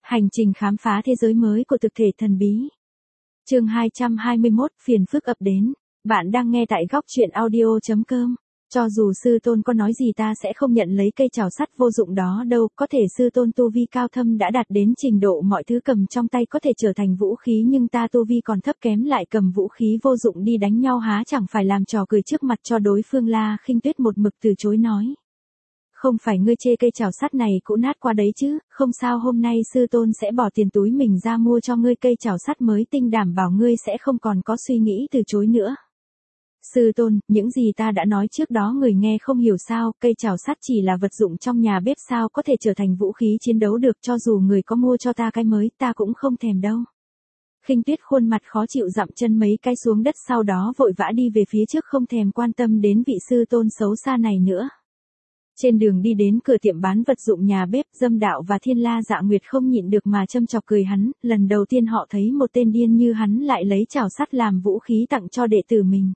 Hành trình khám phá thế giới mới của thực thể thần bí. Chương 221, phiền phức ập đến. Bạn đang nghe tại góc truyện audio.com. Cho dù sư tôn có nói gì ta sẽ không nhận lấy cây chảo sắt vô dụng đó đâu, có thể sư tôn tu vi cao thâm đã đạt đến trình độ mọi thứ cầm trong tay có thể trở thành vũ khí, nhưng ta tu vi còn thấp kém lại cầm vũ khí vô dụng đi đánh nhau há chẳng phải làm trò cười trước mặt cho đối phương. La Khinh Tuyết một mực từ chối nói. Không phải ngươi chê cây chảo sắt này cũ nát qua đấy chứ, không sao, hôm nay sư tôn sẽ bỏ tiền túi mình ra mua cho ngươi cây chảo sắt mới tinh, đảm bảo ngươi sẽ không còn có suy nghĩ từ chối nữa. Sư tôn, những gì ta đã nói trước đó người nghe không hiểu sao, cây chảo sắt chỉ là vật dụng trong nhà bếp sao có thể trở thành vũ khí chiến đấu được, cho dù người có mua cho ta cái mới ta cũng không thèm đâu. Khinh Tuyết khuôn mặt khó chịu dậm chân mấy cái xuống đất, sau đó vội vã đi về phía trước không thèm quan tâm đến vị sư tôn xấu xa này nữa. Trên đường đi đến cửa tiệm bán vật dụng nhà bếp, Dâm Đạo và Thiên La Dạ Nguyệt không nhịn được mà châm chọc cười hắn, lần đầu tiên họ thấy một tên điên như hắn lại lấy chảo sắt làm vũ khí tặng cho đệ tử mình.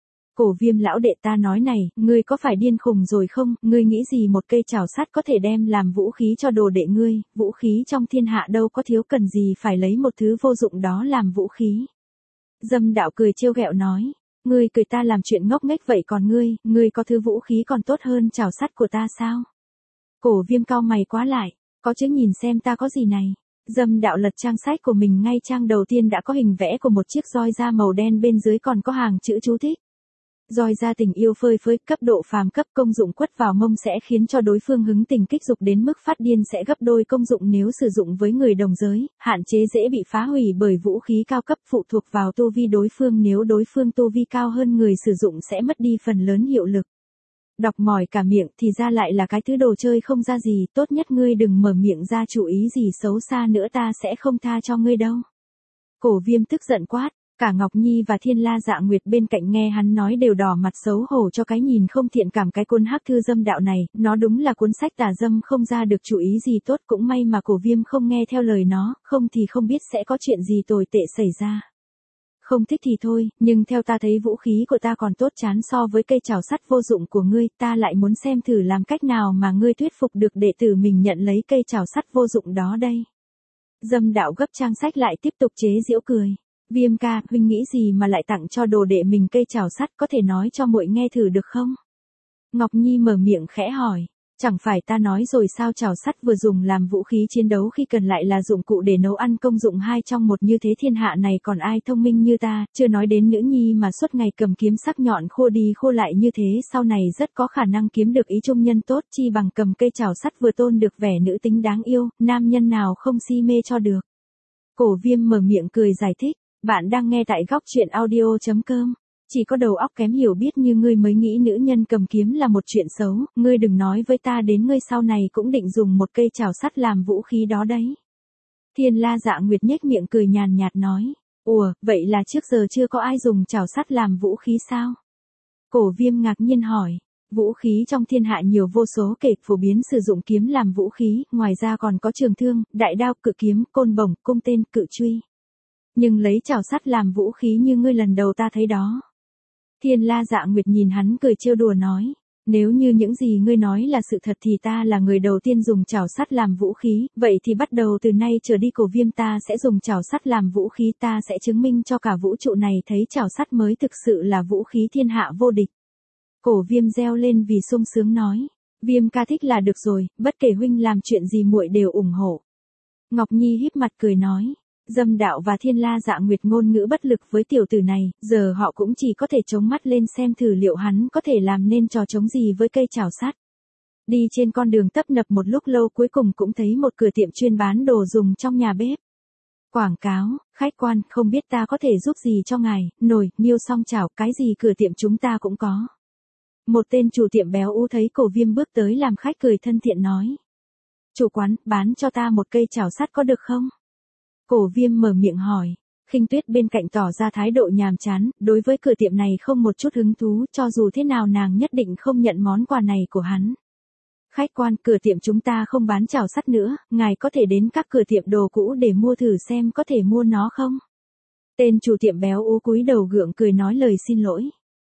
Cổ Viêm lão đệ, ta nói này, ngươi có phải điên khùng rồi không, ngươi nghĩ gì một cây chảo sắt có thể đem làm vũ khí cho đồ đệ ngươi, vũ khí trong thiên hạ đâu có thiếu, cần gì phải lấy một thứ vô dụng đó làm vũ khí. Dâm Đạo cười trêu ghẹo nói. Ngươi cười ta làm chuyện ngốc nghếch vậy, còn ngươi có thứ vũ khí còn tốt hơn chảo sắt của ta sao? Cổ Viêm cau mày quá lại, có chứ, nhìn xem ta có gì này. Dâm Đạo lật trang sách của mình, ngay trang đầu tiên đã có hình vẽ của một chiếc roi da màu đen, bên dưới còn có hàng chữ chú thích. Roi da tình yêu phơi phới, cấp độ phàm cấp, công dụng quất vào mông sẽ khiến cho đối phương hứng tình kích dục đến mức phát điên, sẽ gấp đôi công dụng nếu sử dụng với người đồng giới, hạn chế dễ bị phá hủy bởi vũ khí cao cấp, phụ thuộc vào tu vi đối phương, nếu đối phương tu vi cao hơn người sử dụng sẽ mất đi phần lớn hiệu lực. Đọc mỏi cả miệng, thì ra lại là cái thứ đồ chơi không ra gì, tốt nhất ngươi đừng mở miệng ra chủ ý gì xấu xa nữa, ta sẽ không tha cho ngươi đâu. Cổ Viêm tức giận quát. Cả Ngọc Nhi và Thiên La Dạ Nguyệt bên cạnh nghe hắn nói đều đỏ mặt xấu hổ cho cái nhìn không thiện cảm cái cuốn hắc thư Dâm Đạo này, nó đúng là cuốn sách tà dâm không ra được chủ ý gì tốt, cũng may mà Cổ Viêm không nghe theo lời nó, không thì không biết sẽ có chuyện gì tồi tệ xảy ra. Không thích thì thôi, nhưng theo ta thấy vũ khí của ta còn tốt chán so với cây chảo sắt vô dụng của ngươi, ta lại muốn xem thử làm cách nào mà ngươi thuyết phục được đệ tử mình nhận lấy cây chảo sắt vô dụng đó đây. Dâm Đạo gấp trang sách lại tiếp tục chế giễu cười. Viêm ca, huynh nghĩ gì mà lại tặng cho đồ đệ mình cây chảo sắt, có thể nói cho muội nghe thử được không? Ngọc Nhi mở miệng khẽ hỏi. Chẳng phải ta nói rồi sao, chảo sắt vừa dùng làm vũ khí chiến đấu khi cần lại là dụng cụ để nấu ăn, công dụng 2 trong 1 như thế, thiên hạ này còn ai thông minh như ta, chưa nói đến nữ nhi mà suốt ngày cầm kiếm sắc nhọn khô đi khô lại như thế, sau này rất có khả năng kiếm được ý trung nhân tốt, chi bằng cầm cây chảo sắt vừa tôn được vẻ nữ tính đáng yêu, nam nhân nào không si mê cho được. Cổ Viêm mở miệng cười giải thích. Bạn đang nghe tại góc truyện audio.com. Chỉ có đầu óc kém hiểu biết như ngươi mới nghĩ nữ nhân cầm kiếm là một chuyện xấu, ngươi đừng nói với ta đến ngươi sau này cũng định dùng một cây chảo sắt làm vũ khí đó đấy. Thiên La Dạ Nguyệt nhếch miệng cười nhàn nhạt nói. Ủa, vậy là trước giờ chưa có ai dùng chảo sắt làm vũ khí sao? Cổ Viêm ngạc nhiên hỏi. Vũ khí trong thiên hạ nhiều vô số kể, phổ biến sử dụng kiếm làm vũ khí, ngoài ra còn có trường thương, đại đao, cự kiếm, côn bổng, cung tên, cự truy. Nhưng lấy chảo sắt làm vũ khí như ngươi lần đầu ta thấy đó. Thiên La Dạ Nguyệt nhìn hắn cười trêu đùa nói. Nếu như những gì ngươi nói là sự thật thì ta là người đầu tiên dùng chảo sắt làm vũ khí, vậy thì bắt đầu từ nay trở đi Cổ Viêm ta sẽ dùng chảo sắt làm vũ khí, ta sẽ chứng minh cho cả vũ trụ này thấy chảo sắt mới thực sự là vũ khí thiên hạ vô địch. Cổ Viêm reo lên vì sung sướng nói. Viêm ca thích là được rồi, bất kể huynh làm chuyện gì muội đều ủng hộ. Ngọc Nhi híp mặt cười nói. Dâm Đạo và Thiên La Dạ Nguyệt ngôn ngữ bất lực với tiểu tử này, giờ họ cũng chỉ có thể chống mắt lên xem thử liệu hắn có thể làm nên trò trống gì với cây chảo sắt. Đi trên con đường tấp nập một lúc lâu cuối cùng cũng thấy một cửa tiệm chuyên bán đồ dùng trong nhà bếp. Quảng cáo, khách quan, không biết ta có thể giúp gì cho ngài, nồi, niêu, song chảo, cái gì cửa tiệm chúng ta cũng có. Một tên chủ tiệm béo ú thấy Cổ Viêm bước tới làm khách cười thân thiện nói. Chủ quán, bán cho ta một cây chảo sắt có được không? Cổ Viêm mở miệng hỏi. Khinh Tuyết bên cạnh tỏ ra thái độ nhàm chán, đối với cửa tiệm này không một chút hứng thú, cho dù thế nào nàng nhất định không nhận món quà này của hắn. Khách quan, cửa tiệm chúng ta không bán chảo sắt nữa, ngài có thể đến các cửa tiệm đồ cũ để mua thử xem có thể mua nó không? Tên chủ tiệm béo ú cúi đầu gượng cười nói lời xin lỗi.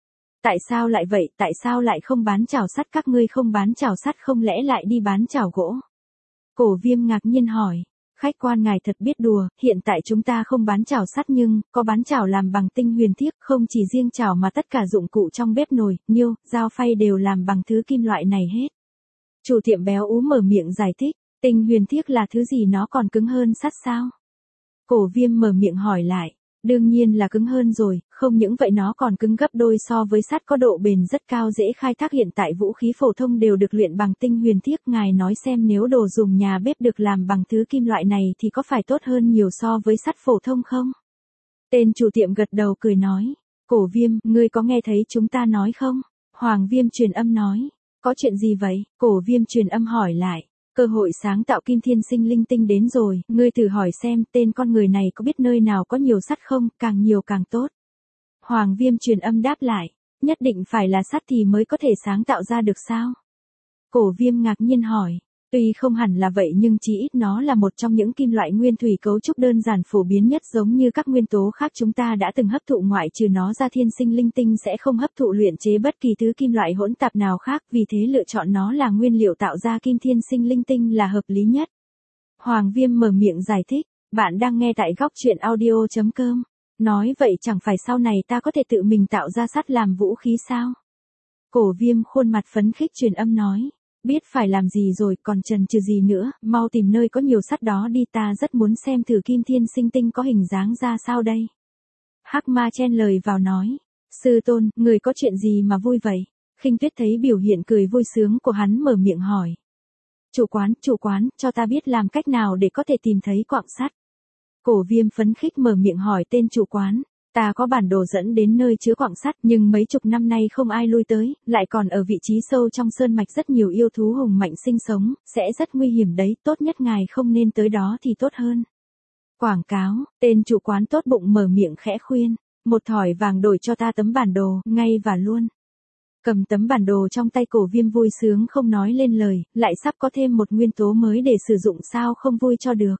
Tại sao lại vậy, tại sao lại không bán chảo sắt, các ngươi không bán chảo sắt không lẽ lại đi bán chảo gỗ? Cổ Viêm ngạc nhiên hỏi. Khách quan ngài thật biết đùa, hiện tại chúng ta không bán chảo sắt nhưng, có bán chảo làm bằng tinh huyền thiếc, không chỉ riêng chảo mà tất cả dụng cụ trong bếp nồi, niêu, dao phay đều làm bằng thứ kim loại này hết. Chủ tiệm béo ú mở miệng giải thích, tinh huyền thiếc là thứ gì nó còn cứng hơn sắt sao? Cổ Viêm mở miệng hỏi lại. Đương nhiên là cứng hơn rồi, không những vậy nó còn cứng gấp đôi so với sắt, có độ bền rất cao, dễ khai thác. Hiện tại vũ khí phổ thông đều được luyện bằng tinh huyền thiếc, ngài nói xem nếu đồ dùng nhà bếp được làm bằng thứ kim loại này thì có phải tốt hơn nhiều so với sắt phổ thông không? Tên chủ tiệm gật đầu cười nói, Cổ Viêm, ngươi có nghe thấy chúng ta nói không? Hoàng Viêm truyền âm nói, có chuyện gì vậy? Cổ Viêm truyền âm hỏi lại. Cơ hội sáng tạo kim thiên sinh linh tinh đến rồi, ngươi thử hỏi xem tên con người này có biết nơi nào có nhiều sắt không, càng nhiều càng tốt. Hoàng Viêm truyền âm đáp lại, nhất định phải là sắt thì mới có thể sáng tạo ra được sao? Cổ Viêm ngạc nhiên hỏi, tuy không hẳn là vậy nhưng chỉ ít nó là một trong những kim loại nguyên thủy cấu trúc đơn giản phổ biến nhất, giống như các nguyên tố khác chúng ta đã từng hấp thụ, ngoại trừ nó ra thiên sinh linh tinh sẽ không hấp thụ luyện chế bất kỳ thứ kim loại hỗn tạp nào khác, vì thế lựa chọn nó là nguyên liệu tạo ra kim thiên sinh linh tinh là hợp lý nhất. Hoàng Viêm mở miệng giải thích, bạn đang nghe tại góc truyện audio.com. Nói vậy chẳng phải sau này ta có thể tự mình tạo ra sắt làm vũ khí sao? Cổ Viêm khuôn mặt phấn khích truyền âm nói. Biết phải làm gì rồi, còn chần chừ gì nữa, mau tìm nơi có nhiều sắt đó đi, ta rất muốn xem thử kim thiên sinh tinh có hình dáng ra sao đây. Hắc Ma chen lời vào nói, sư tôn, người có chuyện gì mà vui vậy? Khinh Tuyết thấy biểu hiện cười vui sướng của hắn mở miệng hỏi. Chủ quán, cho ta biết làm cách nào để có thể tìm thấy quặng sắt. Cổ Viêm phấn khích mở miệng hỏi tên chủ quán. Ta có bản đồ dẫn đến nơi chứa quặng sắt, nhưng mấy chục năm nay không ai lui tới, lại còn ở vị trí sâu trong sơn mạch, rất nhiều yêu thú hùng mạnh sinh sống, sẽ rất nguy hiểm đấy, tốt nhất ngài không nên tới đó thì tốt hơn. Quảng cáo, tên chủ quán tốt bụng mở miệng khẽ khuyên, một thỏi vàng đổi cho ta tấm bản đồ, ngay và luôn. Cầm tấm bản đồ trong tay, Cổ Viêm vui sướng không nói lên lời, lại sắp có thêm một nguyên tố mới để sử dụng, sao không vui cho được.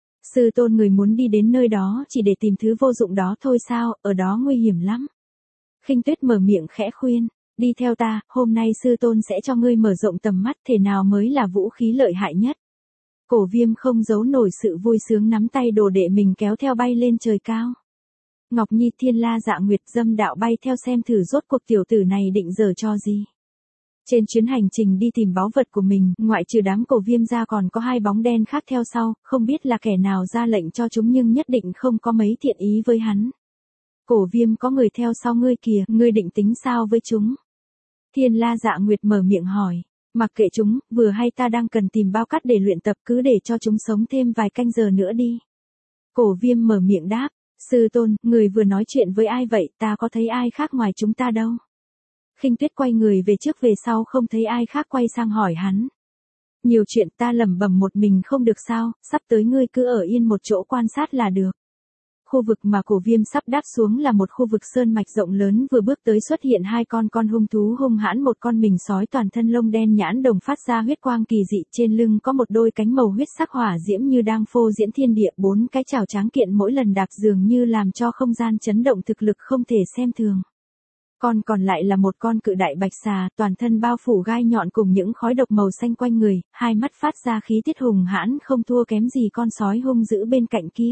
Sư tôn, người muốn đi đến nơi đó chỉ để tìm thứ vô dụng đó thôi sao, ở đó nguy hiểm lắm. Khinh Tuyết mở miệng khẽ khuyên, đi theo ta, hôm nay sư tôn sẽ cho ngươi mở rộng tầm mắt, thể nào mới là vũ khí lợi hại nhất. Cổ Viêm không giấu nổi sự vui sướng, nắm tay đồ đệ mình kéo theo bay lên trời cao. Ngọc Nhi, Thiên La, Dạ Nguyệt, Dâm Đạo bay theo xem thử rốt cuộc tiểu tử này định giở cho gì. Trên chuyến hành trình đi tìm báu vật của mình, ngoại trừ đám Cổ Viêm ra còn có hai bóng đen khác theo sau, không biết là kẻ nào ra lệnh cho chúng nhưng nhất định không có mấy thiện ý với hắn. Cổ Viêm, có người theo sau ngươi kìa, ngươi định tính sao với chúng? Thiên La Dạ Nguyệt mở miệng hỏi, mặc kệ chúng, vừa hay ta đang cần tìm bao cát để luyện tập, cứ để cho chúng sống thêm vài canh giờ nữa đi. Cổ Viêm mở miệng đáp, sư tôn, người vừa nói chuyện với ai vậy, ta có thấy ai khác ngoài chúng ta đâu. Khinh Tuyết quay người về trước về sau không thấy ai khác, quay sang hỏi hắn. Nhiều chuyện ta lẩm bẩm một mình không được sao, sắp tới ngươi cứ ở yên một chỗ quan sát là được. Khu vực mà Cổ Viêm sắp đáp xuống là một khu vực sơn mạch rộng lớn, vừa bước tới xuất hiện hai con hung thú hung hãn, một con mình sói toàn thân lông đen nhãn đồng phát ra huyết quang kỳ dị, trên lưng có một đôi cánh màu huyết sắc hỏa diễm như đang phô diễn thiên địa, bốn cái chảo tráng kiện mỗi lần đạp dường như làm cho không gian chấn động, thực lực không thể xem thường. Con còn lại là một con cự đại bạch xà, toàn thân bao phủ gai nhọn cùng những khói độc màu xanh quanh người, hai mắt phát ra khí tiết hùng hãn không thua kém gì con sói hung dữ bên cạnh kia.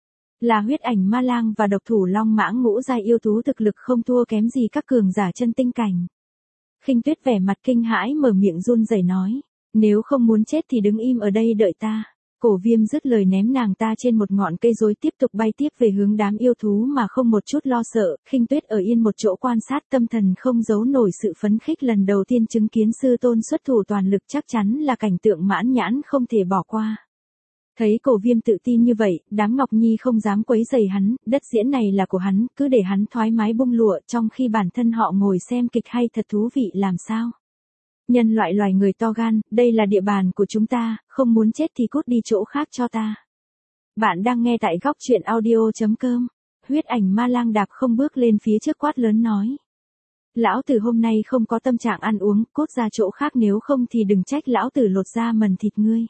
Là huyết ảnh ma lang và độc thủ long mãng, ngũ giai yêu thú, thực lực không thua kém gì các cường giả chân tinh cảnh. Khinh Tuyết vẻ mặt kinh hãi mở miệng run rẩy nói, nếu không muốn chết thì đứng im ở đây đợi ta. Cổ Viêm dứt lời ném nàng ta trên một ngọn cây rồi tiếp tục bay tiếp về hướng đám yêu thú mà không một chút lo sợ. Khinh Tuyết ở yên một chỗ quan sát, tâm thần không giấu nổi sự phấn khích, lần đầu tiên chứng kiến sư tôn xuất thủ toàn lực chắc chắn là cảnh tượng mãn nhãn không thể bỏ qua. Thấy Cổ Viêm tự tin như vậy, đám Ngọc Nhi không dám quấy rầy hắn, đất diễn này là của hắn, cứ để hắn thoải mái bung lụa, trong khi bản thân họ ngồi xem kịch hay thật thú vị làm sao. Nhân loại loài người to gan, đây là địa bàn của chúng ta, không muốn chết thì cút đi chỗ khác cho ta. Bạn đang nghe tại góc truyện audio.com. Huyết ảnh ma lang đạp không bước lên phía trước quát lớn nói. Lão tử hôm nay không có tâm trạng ăn uống, cút ra chỗ khác, nếu không thì đừng trách lão tử lột da mần thịt ngươi.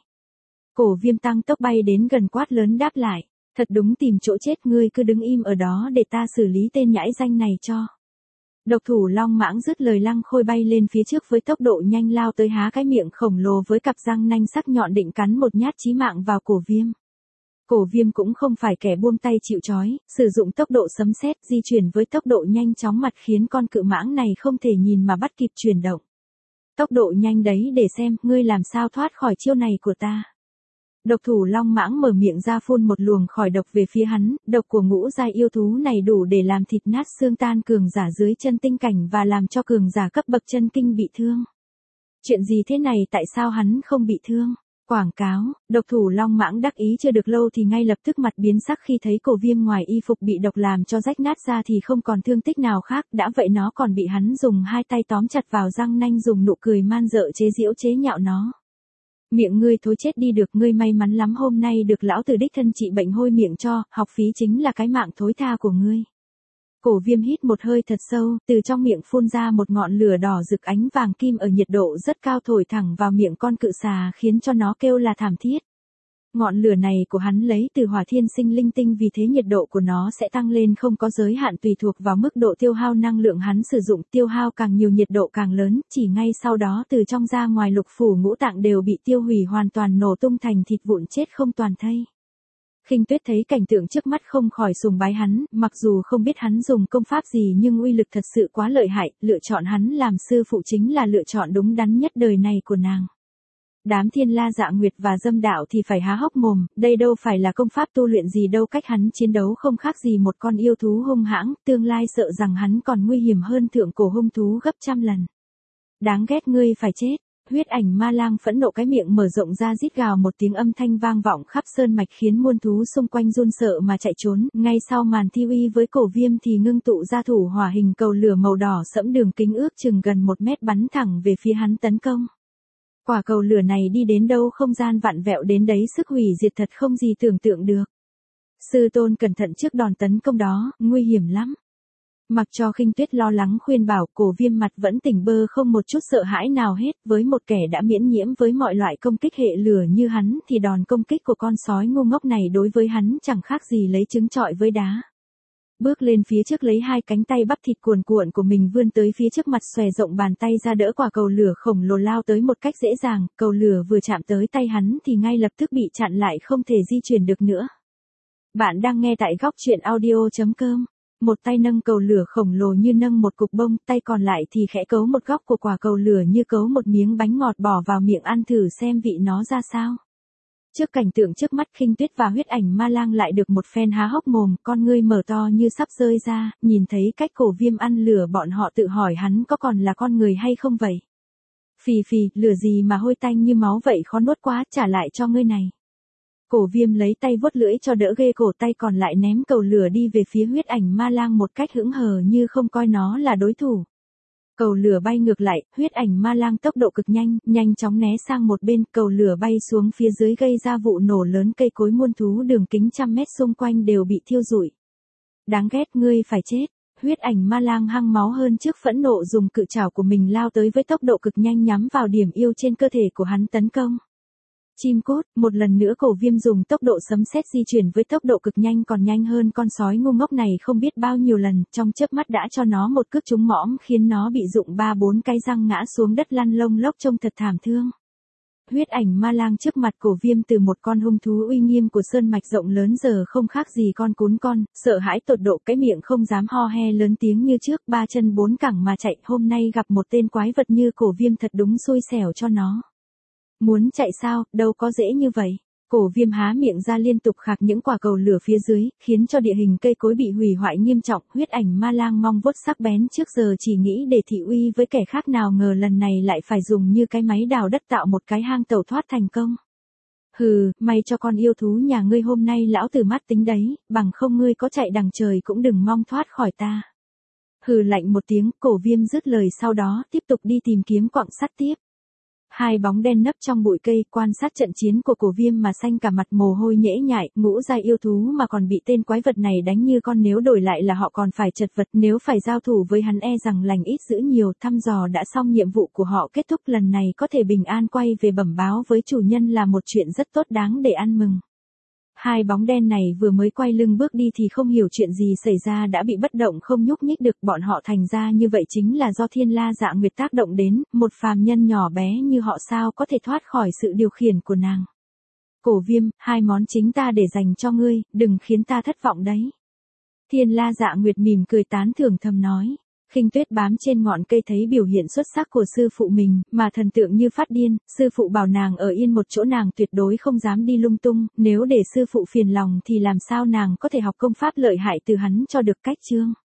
Cổ Viêm tăng tốc bay đến gần quát lớn đáp lại. Thật đúng tìm chỗ chết, ngươi cứ đứng im ở đó để ta xử lý tên nhãi danh này cho. Độc thủ long mãng dứt lời lăng khôi bay lên phía trước với tốc độ nhanh, lao tới há cái miệng khổng lồ với cặp răng nanh sắc nhọn định cắn một nhát chí mạng vào Cổ Viêm. Cổ Viêm cũng không phải kẻ buông tay chịu trói, sử dụng tốc độ sấm sét di chuyển với tốc độ nhanh chóng mặt khiến con cự mãng này không thể nhìn mà bắt kịp chuyển động. Tốc độ nhanh đấy để xem, ngươi làm sao thoát khỏi chiêu này của ta. Độc thủ long mãng mở miệng ra phun một luồng khỏi độc về phía hắn, độc của ngũ giai yêu thú này đủ để làm thịt nát xương tan cường giả dưới chân tinh cảnh và làm cho cường giả cấp bậc chân kinh bị thương. Chuyện gì thế này, tại sao hắn không bị thương? Quảng cáo, độc thủ long mãng đắc ý chưa được lâu thì ngay lập tức mặt biến sắc khi thấy Cổ Viêm ngoài y phục bị độc làm cho rách nát ra thì không còn thương tích nào khác, đã vậy nó còn bị hắn dùng hai tay tóm chặt vào răng nanh dùng nụ cười man dợ chế giễu chế nhạo nó. Miệng ngươi thối chết đi được, ngươi may mắn lắm hôm nay được lão tử đích thân trị bệnh hôi miệng cho, học phí chính là cái mạng thối tha của ngươi. Cổ Viêm hít một hơi thật sâu, từ trong miệng phun ra một ngọn lửa đỏ rực ánh vàng kim ở nhiệt độ rất cao thổi thẳng vào miệng con cự xà khiến cho nó kêu là thảm thiết. Ngọn lửa này của hắn lấy từ hỏa thiên sinh linh tinh vì thế nhiệt độ của nó sẽ tăng lên không có giới hạn tùy thuộc vào mức độ tiêu hao năng lượng hắn sử dụng, tiêu hao càng nhiều nhiệt độ càng lớn, chỉ ngay sau đó từ trong ra ngoài lục phủ ngũ tạng đều bị tiêu hủy hoàn toàn nổ tung thành thịt vụn chết không toàn thây. Khinh Tuyết thấy cảnh tượng trước mắt không khỏi sùng bái hắn, mặc dù không biết hắn dùng công pháp gì nhưng uy lực thật sự quá lợi hại, lựa chọn hắn làm sư phụ chính là lựa chọn đúng đắn nhất đời này của nàng. Đám Thiên La Dạ Nguyệt và Dâm Đạo thì phải há hốc mồm, đây đâu phải là công pháp tu luyện gì đâu, cách hắn chiến đấu không khác gì một con yêu thú hung hãng, tương lai sợ rằng hắn còn nguy hiểm hơn thượng cổ hung thú gấp trăm lần. Đáng ghét, ngươi phải chết. Huyết ảnh ma lang phẫn nộ cái miệng mở rộng ra rít gào một tiếng âm thanh vang vọng khắp sơn mạch khiến muôn thú xung quanh run sợ mà chạy trốn, ngay sau màn thi uy với Cổ Viêm thì ngưng tụ ra thủ hỏa hình cầu lửa màu đỏ sẫm đường kính ước chừng gần 1 mét bắn thẳng về phía hắn tấn công. Quả cầu lửa này đi đến đâu không gian vặn vẹo đến đấy, sức hủy diệt thật không gì tưởng tượng được. Sư tôn cẩn thận trước đòn tấn công đó, nguy hiểm lắm. Mặc cho Khinh Tuyết lo lắng khuyên bảo, Cổ Viêm mặt vẫn tỉnh bơ không một chút sợ hãi nào hết, với một kẻ đã miễn nhiễm với mọi loại công kích hệ lửa như hắn thì đòn công kích của con sói ngu ngốc này đối với hắn chẳng khác gì lấy trứng trọi với đá. Bước lên phía trước lấy hai cánh tay bắp thịt cuồn cuộn của mình vươn tới phía trước mặt xòe rộng bàn tay ra đỡ quả cầu lửa khổng lồ lao tới một cách dễ dàng, cầu lửa vừa chạm tới tay hắn thì ngay lập tức bị chặn lại không thể di chuyển được nữa. Bạn đang nghe tại góc truyện audio.com. Một tay nâng cầu lửa khổng lồ như nâng một cục bông, tay còn lại thì khẽ cấu một góc của quả cầu lửa như cấu một miếng bánh ngọt bỏ vào miệng ăn thử xem vị nó ra sao. Trước cảnh tượng trước mắt, Khinh Tuyết và Huyết ảnh ma lang lại được một phen há hốc mồm, con ngươi mở to như sắp rơi ra, nhìn thấy cách Cổ Viêm ăn lửa bọn họ tự hỏi hắn có còn là con người hay không vậy. Phì phì, lửa gì mà hôi tanh như máu vậy, khó nuốt quá, trả lại cho ngươi này. Cổ Viêm lấy tay vuốt lưỡi cho đỡ ghê, cổ tay còn lại ném cầu lửa đi về phía Huyết ảnh ma lang một cách hững hờ như không coi nó là đối thủ. Cầu lửa bay ngược lại, Huyết ảnh ma lang tốc độ cực nhanh, nhanh chóng né sang một bên, cầu lửa bay xuống phía dưới gây ra vụ nổ lớn, cây cối muôn thú đường kính trăm mét xung quanh đều bị thiêu rụi. Đáng ghét, ngươi phải chết. Huyết ảnh ma lang hăng máu hơn trước, phẫn nộ dùng cự trảo của mình lao tới với tốc độ cực nhanh nhắm vào điểm yêu trên cơ thể của hắn tấn công. Chim cút, một lần nữa Cổ Viêm dùng tốc độ sấm sét di chuyển với tốc độ cực nhanh, còn nhanh hơn con sói ngu ngốc này không biết bao nhiêu lần, trong chớp mắt đã cho nó một cước trúng mõm khiến nó bị rụng 3-4 cái răng ngã xuống đất lăn lông lốc trông thật thảm thương. Huyết ảnh ma lang trước mặt Cổ Viêm từ một con hung thú uy nghiêm của sơn mạch rộng lớn giờ không khác gì con cún con, sợ hãi tột độ, cái miệng không dám ho he lớn tiếng như trước, 3 chân 4 cẳng mà chạy, hôm nay gặp một tên quái vật như Cổ Viêm thật đúng xui xẻo cho nó. Muốn chạy sao, đâu có dễ như vậy. Cổ Viêm há miệng ra liên tục khạc những quả cầu lửa phía dưới, khiến cho địa hình cây cối bị hủy hoại nghiêm trọng. Huyết ảnh ma lang mong vuốt sắc bén trước giờ chỉ nghĩ để thị uy với kẻ khác, nào ngờ lần này lại phải dùng như cái máy đào đất tạo một cái hang tẩu thoát thành công. Hừ, may cho con yêu thú nhà ngươi hôm nay lão tử mắt tính đấy, bằng không ngươi có chạy đằng trời cũng đừng mong thoát khỏi ta. Hừ lạnh một tiếng, Cổ Viêm dứt lời sau đó tiếp tục đi tìm kiếm quặng sắt tiếp. Hai bóng đen nấp trong bụi cây, quan sát trận chiến của Cổ Viêm mà xanh cả mặt mồ hôi nhễ nhại, ngũ giai yêu thú mà còn bị tên quái vật này đánh như con, nếu đổi lại là họ còn phải chật vật, nếu phải giao thủ với hắn e rằng lành ít dữ nhiều. Thăm dò đã xong, nhiệm vụ của họ kết thúc, lần này có thể bình an quay về bẩm báo với chủ nhân là một chuyện rất tốt đáng để ăn mừng. Hai bóng đen này vừa mới quay lưng bước đi thì không hiểu chuyện gì xảy ra đã bị bất động không nhúc nhích được, bọn họ thành ra như vậy chính là do Thiên La Dạ Nguyệt tác động đến, một phàm nhân nhỏ bé như họ sao có thể thoát khỏi sự điều khiển của nàng. Cổ Viêm, 2 món chính ta để dành cho ngươi, đừng khiến ta thất vọng đấy. Thiên La Dạ Nguyệt mỉm cười tán thưởng thầm nói. Khinh Tuyết bám trên ngọn cây thấy biểu hiện xuất sắc của sư phụ mình, mà thần tượng như phát điên, sư phụ bảo nàng ở yên một chỗ nàng tuyệt đối không dám đi lung tung, nếu để sư phụ phiền lòng thì làm sao nàng có thể học công pháp lợi hại từ hắn cho được cách chương.